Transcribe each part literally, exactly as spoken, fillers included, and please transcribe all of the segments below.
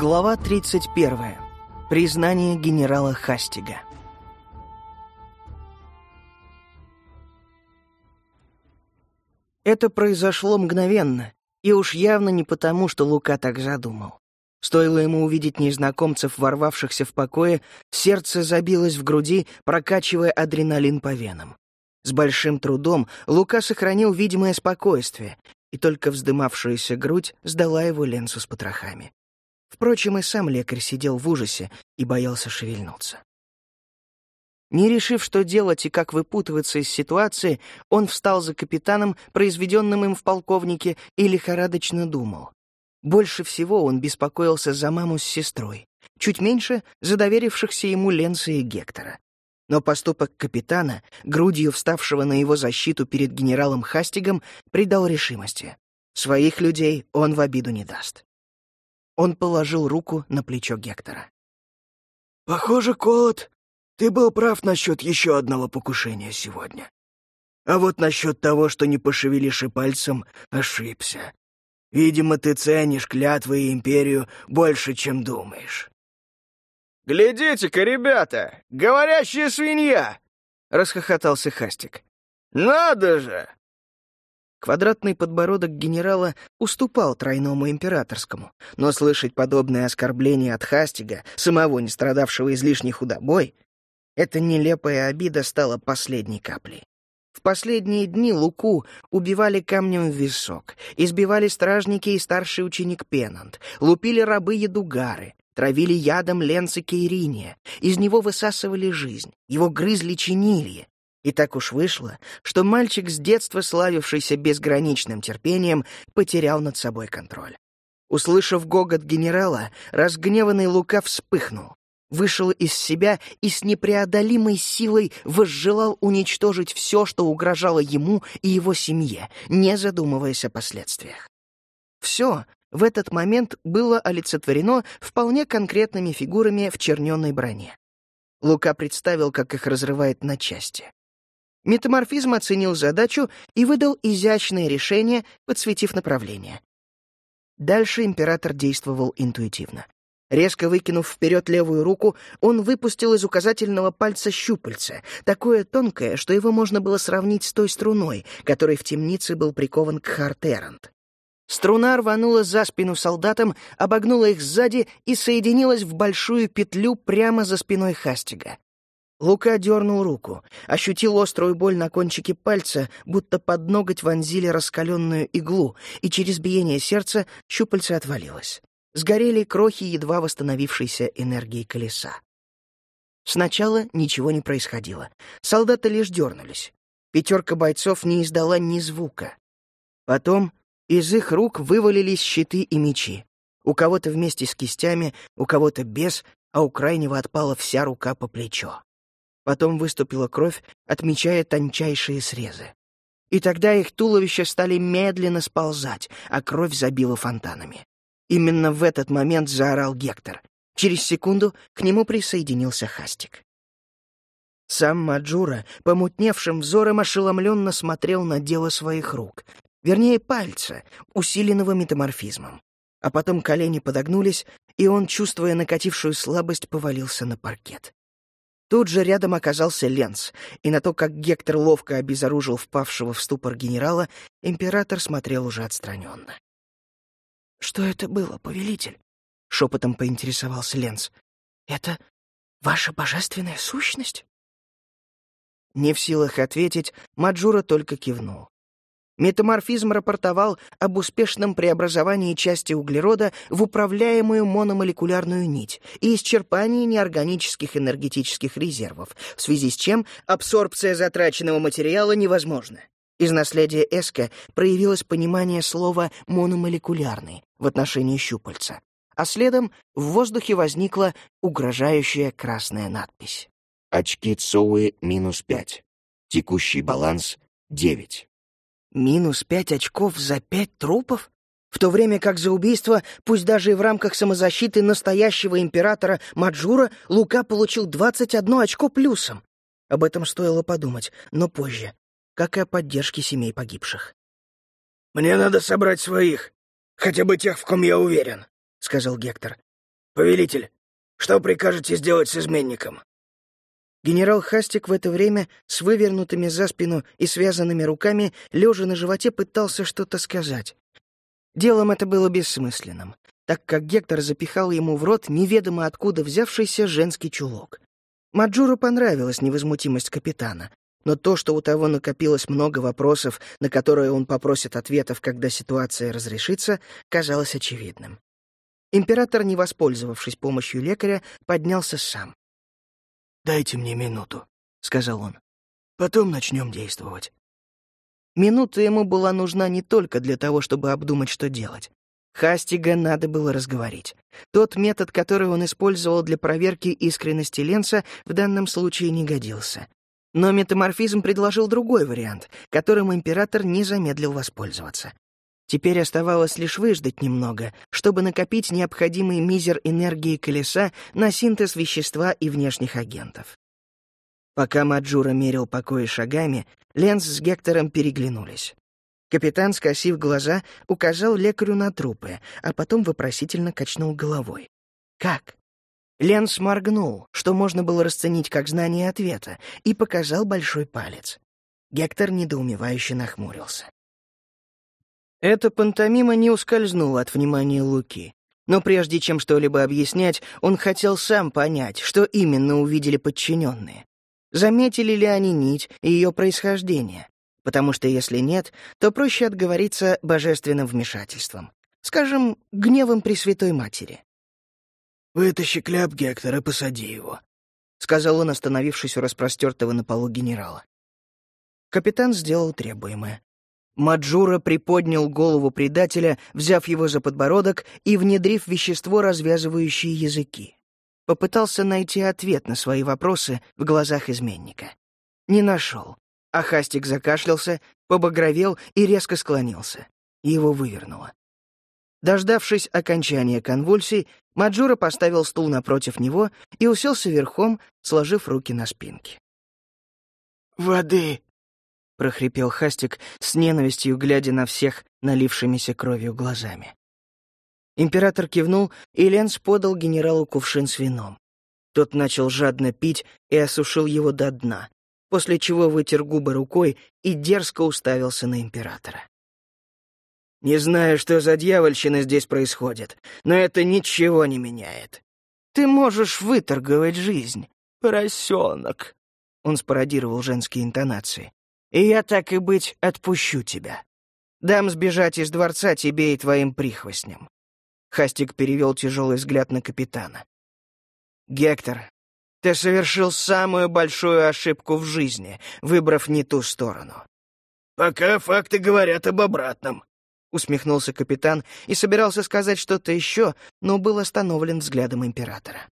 Глава тридцать первая. Признание генерала Хастига. Это произошло мгновенно, и уж явно не потому, что Лука так задумал. Стоило ему увидеть незнакомцев, ворвавшихся в покое, сердце забилось в груди, прокачивая адреналин по венам. С большим трудом Лука сохранил видимое спокойствие, и только вздымавшаяся грудь сдала его Ленцу с потрохами. Впрочем, и сам лекарь сидел в ужасе и боялся шевельнуться. Не решив, что делать и как выпутываться из ситуации, он встал за капитаном, произведенным им в полковнике, и лихорадочно думал. Больше всего он беспокоился за маму с сестрой, чуть меньше — за доверившихся ему Ленца и Гектора. Но поступок капитана, грудью вставшего на его защиту перед генералом Хастигом, придал решимости. Своих людей он в обиду не даст. Он положил руку на плечо Гектора. «Похоже, Колот, ты был прав насчет еще одного покушения сегодня. А вот насчет того, что не пошевелишь и пальцем, ошибся. Видимо, ты ценишь клятвы и империю больше, чем думаешь». «Глядите-ка, ребята, говорящая свинья!» — расхохотался Хастиг. «Надо же!» Квадратный подбородок генерала уступал тройному императорскому, но слышать подобное оскорбление от Хастига, самого не страдавшего излишней худобой, эта нелепая обида стала последней каплей. В последние дни Луку убивали камнем в висок, избивали стражники и старший ученик Пенант, лупили рабы-ядугары, травили ядом Ленца Кейриния, из него высасывали жизнь, его грызли чинильи. И так уж вышло, что мальчик, с детства славившийся безграничным терпением, потерял над собой контроль. Услышав гогот генерала, разгневанный Лука вспыхнул, вышел из себя и с непреодолимой силой возжелал уничтожить все, что угрожало ему и его семье, не задумываясь о последствиях. Все в этот момент было олицетворено вполне конкретными фигурами в черненой броне. Лука представил, как их разрывает на части. Метаморфизм оценил задачу и выдал изящное решение, подсветив направление. Дальше император действовал интуитивно. Резко выкинув вперед левую руку, он выпустил из указательного пальца щупальце, такое тонкое, что его можно было сравнить с той струной, которой в темнице был прикован Кхар-Терант. Струна рванула за спину солдатам, обогнула их сзади и соединилась в большую петлю прямо за спиной Хастига. Лука дернул руку, ощутил острую боль на кончике пальца, будто под ноготь вонзили раскаленную иглу, и через биение сердца щупальце отвалилось. Сгорели крохи едва восстановившейся энергии колеса. Сначала ничего не происходило. Солдаты лишь дернулись. Пятерка бойцов не издала ни звука. Потом из их рук вывалились щиты и мечи. У кого-то вместе с кистями, у кого-то без, а у крайнего отпала вся рука по плечо. Потом выступила кровь, отмечая тончайшие срезы. И тогда их туловища стали медленно сползать, а кровь забила фонтанами. Именно в этот момент заорал Гектор. Через секунду к нему присоединился Хастиг. Сам Маджура, помутневшим взором, ошеломленно смотрел на дело своих рук, вернее, пальца, усиленного метаморфизмом. А потом колени подогнулись, и он, чувствуя накатившую слабость, повалился на паркет. Тут же рядом оказался Ленц, и на то, как Гектор ловко обезоружил впавшего в ступор генерала, император смотрел уже отстраненно. «Что это было, повелитель?» — шепотом поинтересовался Ленц. «Это ваша божественная сущность?» Не в силах ответить, Маджура только кивнул. Метаморфизм рапортовал об успешном преобразовании части углерода в управляемую мономолекулярную нить и исчерпании неорганических энергетических резервов, в связи с чем абсорбция затраченного материала невозможна. Из наследия Эска проявилось понимание слова «мономолекулярный» в отношении щупальца, а следом в воздухе возникла угрожающая красная надпись. Очки Цоуи минус пять. Текущий баланс девять. Минус пять очков за пять трупов? В то время как за убийство, пусть даже и в рамках самозащиты настоящего императора Маджура, Лука получил двадцать одно очко плюсом. Об этом стоило подумать, но позже, как и о поддержке семей погибших. «Мне надо собрать своих, хотя бы тех, в ком я уверен», — сказал Гектор. «Повелитель, что прикажете сделать с изменником?» Генерал Хастик в это время с вывернутыми за спину и связанными руками, лежа на животе, пытался что-то сказать. Делом это было бессмысленным, так как Гектор запихал ему в рот неведомо откуда взявшийся женский чулок. Маджуру понравилась невозмутимость капитана, но то, что у того накопилось много вопросов, на которые он попросит ответов, когда ситуация разрешится, казалось очевидным. Император, не воспользовавшись помощью лекаря, поднялся сам. «Дайте мне минуту», — сказал он. «Потом начнем действовать». Минута ему была нужна не только для того, чтобы обдумать, что делать. Хастига надо было разговорить. Тот метод, который он использовал для проверки искренности Ленца, в данном случае не годился. Но метаморфизм предложил другой вариант, которым император не замедлил воспользоваться. Теперь оставалось лишь выждать немного, чтобы накопить необходимый мизер энергии колеса на синтез вещества и внешних агентов. Пока Маджура мерил покои шагами, Ленц с Гектором переглянулись. Капитан, скосив глаза, указал лекарю на трупы, а потом вопросительно качнул головой. «Как?» Ленц моргнул, что можно было расценить как знание ответа, и показал большой палец. Гектор недоумевающе нахмурился. Эта пантомима не ускользнула от внимания Луки. Но прежде чем что-либо объяснять, он хотел сам понять, что именно увидели подчиненные. Заметили ли они нить и ее происхождение? Потому что если нет, то проще отговориться божественным вмешательством. Скажем, гневом Пресвятой Матери. «Вытащи кляп Гектора, посади его», — сказал он, остановившись у распростертого на полу генерала. Капитан сделал требуемое. Маджура приподнял голову предателя, взяв его за подбородок и внедрив вещество, развязывающее языки. Попытался найти ответ на свои вопросы в глазах изменника. Не нашел. А Хастик закашлялся, побагровел и резко склонился. Его вывернуло. Дождавшись окончания конвульсий, Маджура поставил стул напротив него и уселся верхом, сложив руки на спинке. «Воды!» — прохрипел Хастик с ненавистью, глядя на всех налившимися кровью глазами. Император кивнул, и Ленц подал генералу кувшин с вином. Тот начал жадно пить и осушил его до дна, после чего вытер губы рукой и дерзко уставился на императора. «Не знаю, что за дьявольщина здесь происходит, но это ничего не меняет. Ты можешь выторговать жизнь, поросенок!» Он спародировал женские интонации. «И я, так и быть, отпущу тебя. Дам сбежать из дворца тебе и твоим прихвостням». Хастик перевел тяжелый взгляд на капитана. «Гектор, ты совершил самую большую ошибку в жизни, выбрав не ту сторону». «Пока факты говорят об обратном», — усмехнулся капитан и собирался сказать что-то еще, но был остановлен взглядом императора.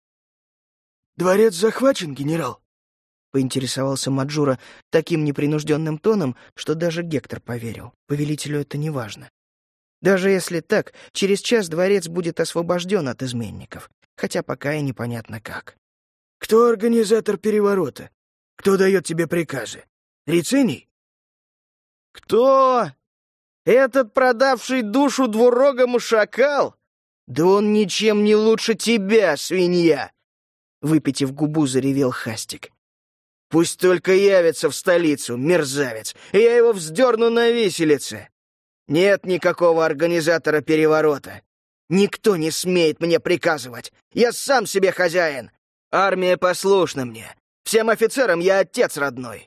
«Дворец захвачен, генерал?» — поинтересовался Маджура таким непринужденным тоном, что даже Гектор поверил. Повелителю это не важно. Даже если так, через час дворец будет освобожден от изменников, хотя пока и непонятно как. «Кто организатор переворота? Кто дает тебе приказы? Рициний?» «Кто? Этот продавший душу двурогому шакал? Да он ничем не лучше тебя, свинья!» Выпитив губу, заревел Хастик. «Пусть только явится в столицу, мерзавец, и я его вздерну на виселице. Нет никакого организатора переворота. Никто не смеет мне приказывать. Я сам себе хозяин. Армия послушна мне. Всем офицерам я отец родной».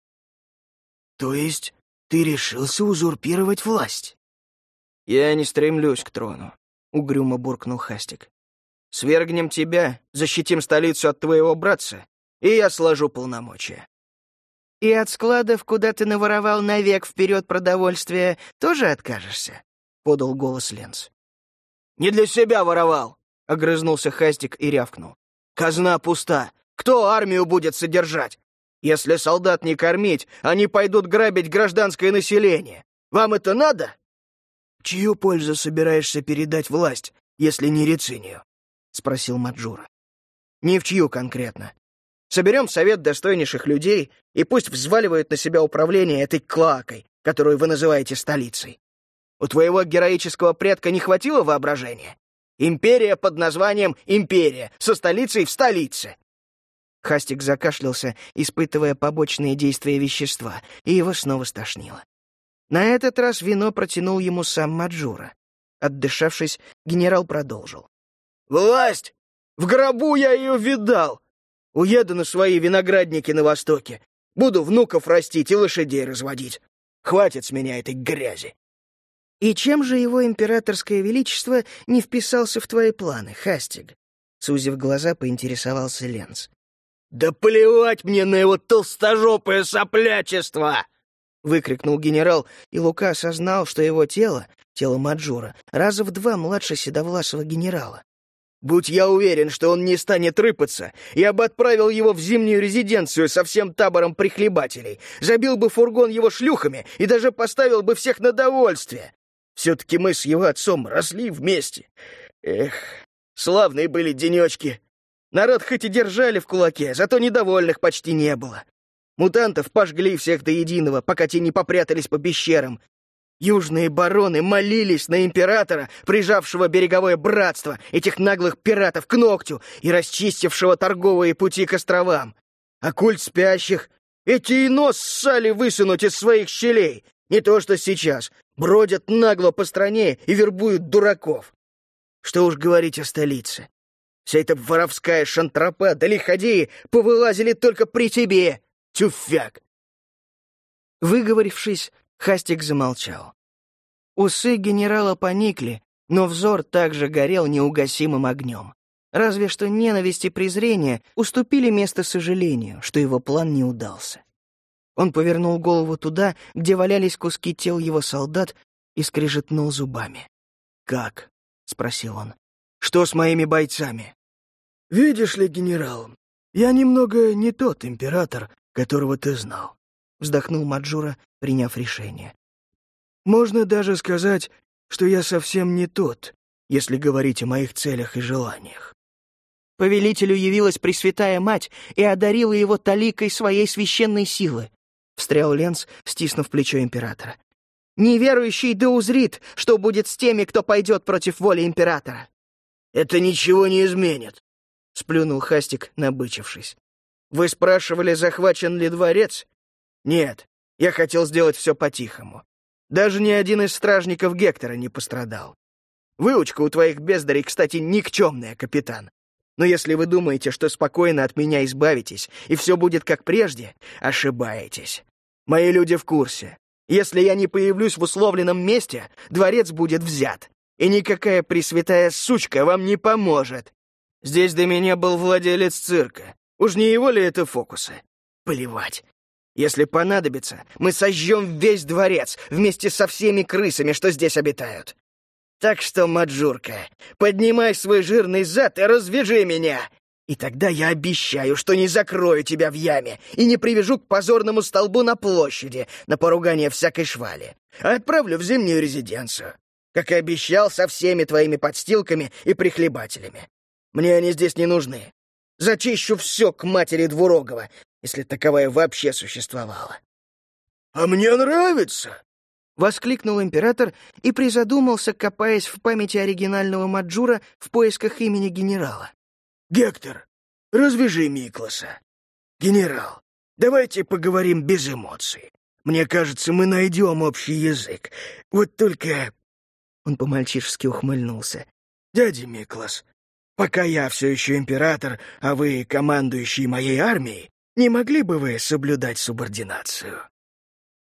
«То есть ты решился узурпировать власть?» «Я не стремлюсь к трону», — угрюмо буркнул Хастик. «Свергнем тебя, защитим столицу от твоего братца, и я сложу полномочия». «И от складов, куда ты наворовал навек вперед продовольствия, тоже откажешься?» — подал голос Ленц. «Не для себя воровал», — огрызнулся Хастик и рявкнул. «Казна пуста. Кто армию будет содержать? Если солдат не кормить, они пойдут грабить гражданское население. Вам это надо?» «В чью пользу собираешься передать власть, если не Рицинию?» — спросил Маджура. «Ни в чью конкретно. Соберем совет достойнейших людей, и пусть взваливают на себя управление этой клоакой, которую вы называете столицей. У твоего героического предка не хватило воображения? Империя под названием «Империя», со столицей в столице. Хастик закашлялся, испытывая побочные действия вещества, и его снова стошнило. На этот раз вино протянул ему сам Маджура. Отдышавшись, генерал продолжил. «Власть! В гробу я ее видал! Уеду на свои виноградники на востоке. Буду внуков растить и лошадей разводить. Хватит с меня этой грязи!» «И чем же его императорское величество не вписался в твои планы, Хастиг?» Сузив глаза, поинтересовался Ленц. «Да плевать мне на его толстожопое соплячество!» — выкрикнул генерал, и Лука осознал, что его тело, тело Маджура, раза в два младше седовласого генерала. «Будь я уверен, что он не станет рыпаться, я бы отправил его в зимнюю резиденцию со всем табором прихлебателей, забил бы фургон его шлюхами и даже поставил бы всех на довольствие. Все-таки мы с его отцом росли вместе. Эх, славные были денечки. Народ хоть и держали в кулаке, зато недовольных почти не было. Мутантов пожгли всех до единого, пока те не попрятались по пещерам. Южные бароны молились на императора, прижавшего береговое братство, этих наглых пиратов к ногтю и расчистившего торговые пути к островам. А культ спящих, эти и нос ссали высунуть из своих щелей. Не то что сейчас, бродят нагло по стране и вербуют дураков. Что уж говорить о столице. Вся эта воровская шантропа да лиходеи повылазили только при тебе. Тюфяк!» Выговорившись, Хастик замолчал. Усы генерала поникли, но взор также горел неугасимым огнем. Разве что ненависть и презрение уступили место сожалению, что его план не удался. Он повернул голову туда, где валялись куски тел его солдат, и скрежетнул зубами. «Как?» — спросил он. «Что с моими бойцами?» «Видишь ли, генерал, я немного не тот император, которого ты знал», — вздохнул Маджура, приняв решение. «Можно даже сказать, что я совсем не тот, если говорить о моих целях и желаниях». Повелителю явилась Пресвятая Мать и одарила его таликой своей священной силы, — встрял Ленц, стиснув плечо императора. «Неверующий да узрит, что будет с теми, кто пойдет против воли императора». «Это ничего не изменит», — сплюнул Хастик, набычившись. «Вы спрашивали, захвачен ли дворец? Нет, я хотел сделать все по-тихому. Даже ни один из стражников Гектора не пострадал. Выучка у твоих бездарей, кстати, никчемная, капитан. Но если вы думаете, что спокойно от меня избавитесь, и все будет как прежде, ошибаетесь. Мои люди в курсе. Если я не появлюсь в условленном месте, дворец будет взят, и никакая пресвятая сучка вам не поможет. Здесь до меня был владелец цирка. Уж не его ли это фокусы? Плевать. Если понадобится, мы сожжем весь дворец вместе со всеми крысами, что здесь обитают. Так что, Маджурка, поднимай свой жирный зад и развяжи меня. И тогда я обещаю, что не закрою тебя в яме и не привяжу к позорному столбу на площади на поругание всякой швали, а отправлю в зимнюю резиденцию, как и обещал, со всеми твоими подстилками и прихлебателями. Мне они здесь не нужны. Зачищу все к матери Двурогова, если таковая вообще существовала». «А мне нравится!» — воскликнул император и призадумался, копаясь в памяти оригинального Маджура в поисках имени генерала. «Гектор, развяжи Миклоса. Генерал, давайте поговорим без эмоций. Мне кажется, мы найдем общий язык. Вот только...» Он по-мальчишески ухмыльнулся. «Дядя Миклос, пока я все еще император, а вы командующий моей армией, не могли бы вы соблюдать субординацию?»